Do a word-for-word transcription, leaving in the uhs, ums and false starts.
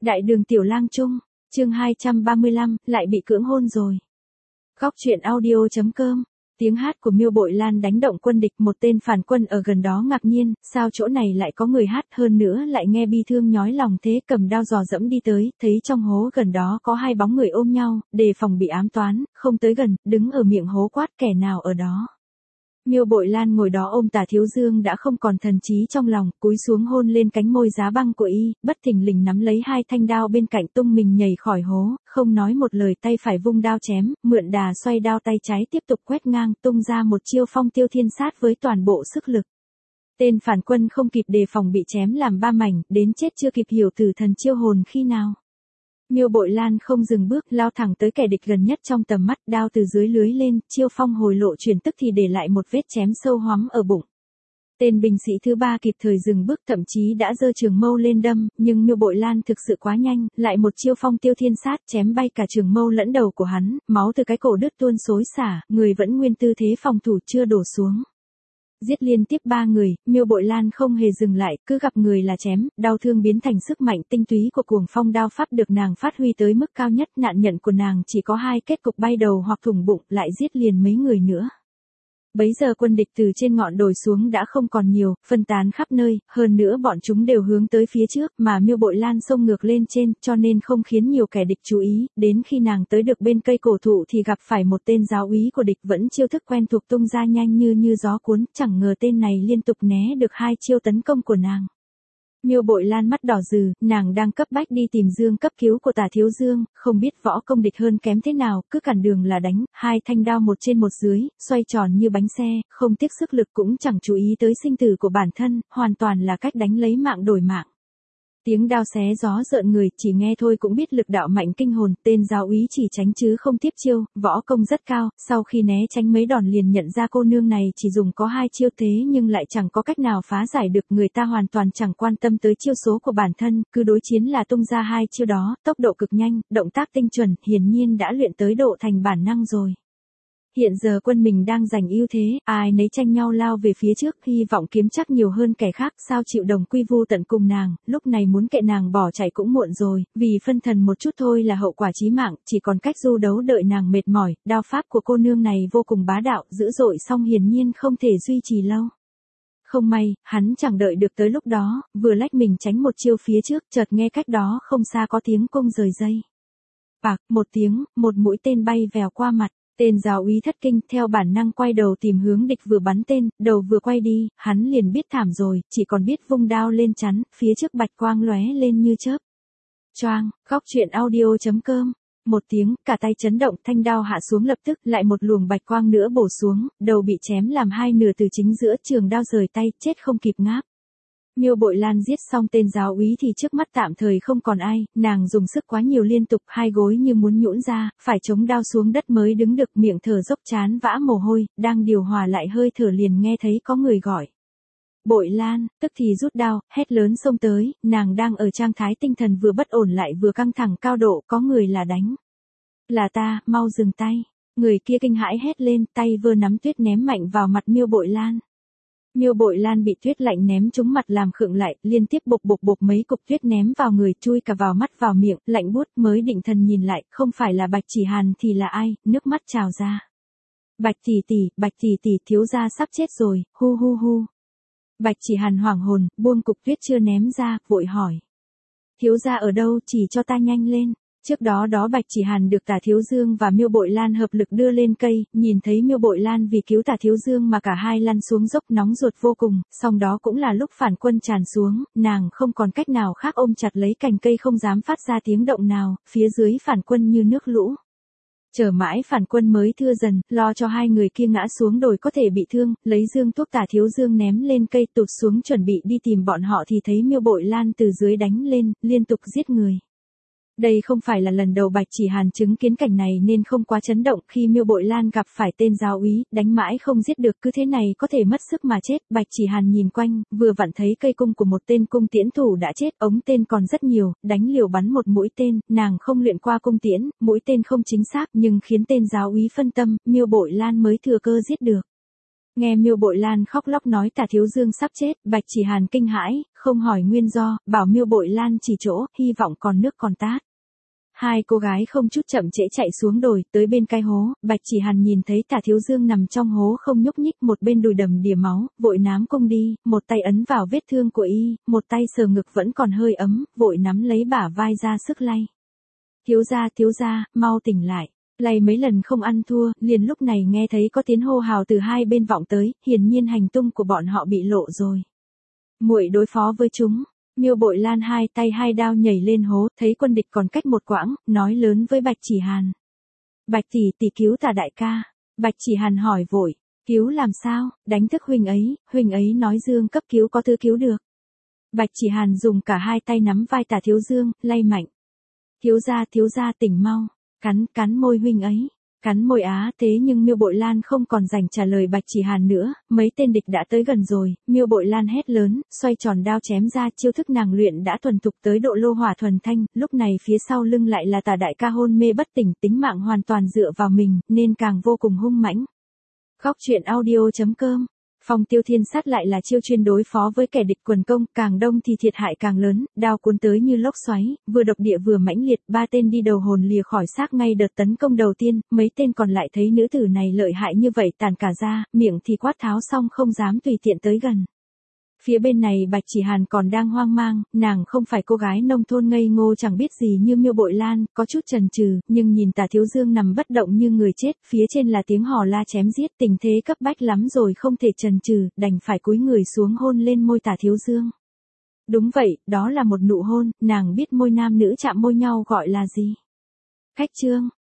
Đại đường Tiểu Lang Trung, chương hai trăm ba mươi lăm, lại bị cưỡng hôn rồi. Góc truyện audio.com. Tiếng hát của Miêu Bội Lan đánh động quân địch, một tên phản quân ở gần đó ngạc nhiên, sao chỗ này lại có người hát, hơn nữa lại nghe bi thương nhói lòng thế, cầm đao dò dẫm đi tới, thấy trong hố gần đó có hai bóng người ôm nhau, đề phòng bị ám toán, không tới gần, đứng ở miệng hố quát kẻ nào ở đó. Miêu Bội Lan ngồi đó ôm Tả Thiếu Dương đã không còn thần trí trong lòng, cúi xuống hôn lên cánh môi giá băng của y, bất thình lình nắm lấy hai thanh đao bên cạnh tung mình nhảy khỏi hố, không nói một lời, tay phải vung đao chém, mượn đà xoay đao tay trái tiếp tục quét ngang, tung ra một chiêu phong tiêu thiên sát với toàn bộ sức lực. Tên phản quân không kịp đề phòng bị chém làm ba mảnh, đến chết chưa kịp hiểu tử thần chiêu hồn khi nào. Miêu Bội Lan không dừng bước, lao thẳng tới kẻ địch gần nhất trong tầm mắt, đao từ dưới lưới lên, chiêu phong hồi lộ chuyển tức thì để lại một vết chém sâu hoắm ở bụng. Tên binh sĩ thứ ba kịp thời dừng bước, thậm chí đã giơ trường mâu lên đâm, nhưng Miêu Bội Lan thực sự quá nhanh, lại một chiêu phong tiêu thiên sát chém bay cả trường mâu lẫn đầu của hắn, máu từ cái cổ đứt tuôn xối xả, người vẫn nguyên tư thế phòng thủ chưa đổ xuống. Giết liên tiếp ba người, Miêu Bội Lan không hề dừng lại, cứ gặp người là chém, đau thương biến thành sức mạnh tinh túy của cuồng phong đao pháp được nàng phát huy tới mức cao nhất, nạn nhận của nàng chỉ có hai kết cục bay đầu hoặc thủng bụng, lại giết liền mấy người nữa. Bấy giờ quân địch từ trên ngọn đồi xuống đã không còn nhiều, phân tán khắp nơi, hơn nữa bọn chúng đều hướng tới phía trước, mà Miêu Bội Lan xông ngược lên trên, cho nên không khiến nhiều kẻ địch chú ý, đến khi nàng tới được bên cây cổ thụ thì gặp phải một tên giáo úy của địch vẫn chiêu thức quen thuộc tung ra nhanh như như gió cuốn, chẳng ngờ tên này liên tục né được hai chiêu tấn công của nàng. Miêu Bội Lan mắt đỏ rừ, nàng đang cấp bách đi tìm Dương cấp cứu của Tả Thiếu Dương, không biết võ công địch hơn kém thế nào, cứ cản đường là đánh, hai thanh đao một trên một dưới, xoay tròn như bánh xe, không tiếc sức lực cũng chẳng chú ý tới sinh tử của bản thân, hoàn toàn là cách đánh lấy mạng đổi mạng. Tiếng đao xé gió rợn người, chỉ nghe thôi cũng biết lực đạo mạnh kinh hồn, tên giáo úy chỉ tránh chứ không tiếp chiêu, võ công rất cao, sau khi né tránh mấy đòn liền nhận ra cô nương này chỉ dùng có hai chiêu thế nhưng lại chẳng có cách nào phá giải được, người ta hoàn toàn chẳng quan tâm tới chiêu số của bản thân, cứ đối chiến là tung ra hai chiêu đó, tốc độ cực nhanh, động tác tinh chuẩn, hiển nhiên đã luyện tới độ thành bản năng rồi. Hiện giờ quân mình đang giành ưu thế, ai nấy tranh nhau lao về phía trước, hy vọng kiếm chắc nhiều hơn kẻ khác, sao chịu đồng quy vu tận cùng nàng, lúc này muốn kệ nàng bỏ chạy cũng muộn rồi, vì phân thần một chút thôi là hậu quả chí mạng, chỉ còn cách du đấu đợi nàng mệt mỏi, đao pháp của cô nương này vô cùng bá đạo, dữ dội song hiển nhiên không thể duy trì lâu. Không may, hắn chẳng đợi được tới lúc đó, vừa lách mình tránh một chiêu phía trước, chợt nghe cách đó không xa có tiếng cung rời dây. Bạc, một tiếng, một mũi tên bay vèo qua mặt. Tên giáo úy thất kinh, theo bản năng quay đầu tìm hướng địch vừa bắn tên, đầu vừa quay đi, hắn liền biết thảm rồi, chỉ còn biết vung đao lên chắn, phía trước bạch quang lóe lên như chớp. Choang, góc truyện audio.com. Một tiếng, cả tay chấn động, thanh đao hạ xuống lập tức, lại một luồng bạch quang nữa bổ xuống, đầu bị chém làm hai nửa từ chính giữa, trường đao rời tay, chết không kịp ngáp. Miêu Bội Lan giết xong tên giáo úy thì trước mắt tạm thời không còn ai, nàng dùng sức quá nhiều liên tục, hai gối như muốn nhũn ra, phải chống đao xuống đất mới đứng được, miệng thở dốc chán vã mồ hôi, đang điều hòa lại hơi thở liền nghe thấy có người gọi. Bội Lan, tức thì rút đao, hét lớn xông tới, nàng đang ở trạng thái tinh thần vừa bất ổn lại vừa căng thẳng cao độ, có người là đánh. Là ta, mau dừng tay. Người kia kinh hãi hét lên, tay vừa nắm tuyết ném mạnh vào mặt Miêu Bội Lan. Miêu Bội Lan bị tuyết lạnh ném trúng mặt làm khựng lại, liên tiếp bộc bộc bộc mấy cục tuyết ném vào người, chui cả vào mắt vào miệng, lạnh buốt, mới định thần nhìn lại, không phải là Bạch Chỉ Hàn thì là ai, nước mắt trào ra. Bạch tỷ tỷ, Bạch tỷ tỷ, thiếu gia sắp chết rồi, hu hu hu. Bạch Chỉ Hàn hoảng hồn, buông cục tuyết chưa ném ra, vội hỏi. Thiếu gia ở đâu, chỉ cho ta nhanh lên. Trước đó đó Bạch Chỉ Hàn được Tả Thiếu Dương và Miêu Bội Lan hợp lực đưa lên cây, nhìn thấy Miêu Bội Lan vì cứu Tả Thiếu Dương mà cả hai lăn xuống dốc nóng ruột vô cùng, song đó cũng là lúc phản quân tràn xuống, nàng không còn cách nào khác ôm chặt lấy cành cây không dám phát ra tiếng động nào, phía dưới phản quân như nước lũ. Chờ mãi phản quân mới thưa dần, lo cho hai người kia ngã xuống đồi có thể bị thương, lấy dương thuốc Tả Thiếu Dương ném lên cây tụt xuống chuẩn bị đi tìm bọn họ thì thấy Miêu Bội Lan từ dưới đánh lên, liên tục giết người. Đây không phải là lần đầu Bạch Chỉ Hàn chứng kiến cảnh này nên không quá chấn động, khi Miêu Bội Lan gặp phải tên giáo úy, đánh mãi không giết được, cứ thế này có thể mất sức mà chết. Bạch Chỉ Hàn nhìn quanh, vừa vặn thấy cây cung của một tên cung tiễn thủ đã chết, ống tên còn rất nhiều, đánh liều bắn một mũi tên, nàng không luyện qua cung tiễn, mũi tên không chính xác nhưng khiến tên giáo úy phân tâm, Miêu Bội Lan mới thừa cơ giết được. Nghe Miêu Bội Lan khóc lóc nói Tả Thiếu Dương sắp chết, Bạch Chỉ Hàn kinh hãi, không hỏi nguyên do, bảo Miêu Bội Lan chỉ chỗ, hy vọng còn nước còn tát. Hai cô gái không chút chậm trễ chạy xuống đồi, tới bên cái hố, Bạch Chỉ Hàn nhìn thấy Tả Thiếu Dương nằm trong hố không nhúc nhích, một bên đùi đầm đìa máu, vội nám cung đi, một tay ấn vào vết thương của y, một tay sờ ngực vẫn còn hơi ấm, vội nắm lấy bả vai ra sức lay. Thiếu gia, thiếu gia, mau tỉnh lại. Lay mấy lần không ăn thua, liền lúc này nghe thấy có tiếng hô hào từ hai bên vọng tới, hiển nhiên hành tung của bọn họ bị lộ rồi. Muội đối phó với chúng. Miêu Bội Lan hai tay hai đao nhảy lên hố, thấy quân địch còn cách một quãng, nói lớn với Bạch Chỉ Hàn. Bạch tỷ tỷ cứu Tả đại ca. Bạch Chỉ Hàn hỏi vội, cứu làm sao, đánh thức huynh ấy, huynh ấy nói Dương cấp cứu có thứ cứu được. Bạch Chỉ Hàn dùng cả hai tay nắm vai Tả Thiếu Dương, lay mạnh. Thiếu gia, thiếu gia tỉnh mau, cắn, cắn môi huynh ấy. Cắn môi á, thế nhưng Miêu Bội Lan không còn dành trả lời Bạch Chỉ Hàn nữa, mấy tên địch đã tới gần rồi, Miêu Bội Lan hét lớn, xoay tròn đao chém ra, chiêu thức nàng luyện đã thuần thục tới độ lô hỏa thuần thanh, lúc này phía sau lưng lại là Tả đại ca hôn mê bất tỉnh, tính mạng hoàn toàn dựa vào mình, nên càng vô cùng hung mãnh. Góc truyện audio chấm com. Phong Tiêu Thiên Sát lại là chiêu chuyên đối phó với kẻ địch quần công, càng đông thì thiệt hại càng lớn, đao cuốn tới như lốc xoáy, vừa độc địa vừa mãnh liệt, ba tên đi đầu hồn lìa khỏi xác ngay đợt tấn công đầu tiên, mấy tên còn lại thấy nữ tử này lợi hại như vậy tàn cả ra, miệng thì quát tháo xong không dám tùy tiện tới gần. Phía bên này Bạch Chỉ Hàn còn đang hoang mang, nàng không phải cô gái nông thôn ngây ngô chẳng biết gì như Miêu Bội Lan, có chút chần chừ, nhưng nhìn Tả Thiếu Dương nằm bất động như người chết, phía trên là tiếng hò la chém giết, tình thế cấp bách lắm rồi không thể chần chừ, đành phải cúi người xuống hôn lên môi Tả Thiếu Dương. Đúng vậy, đó là một nụ hôn, nàng biết môi nam nữ chạm môi nhau gọi là gì. Khách trương.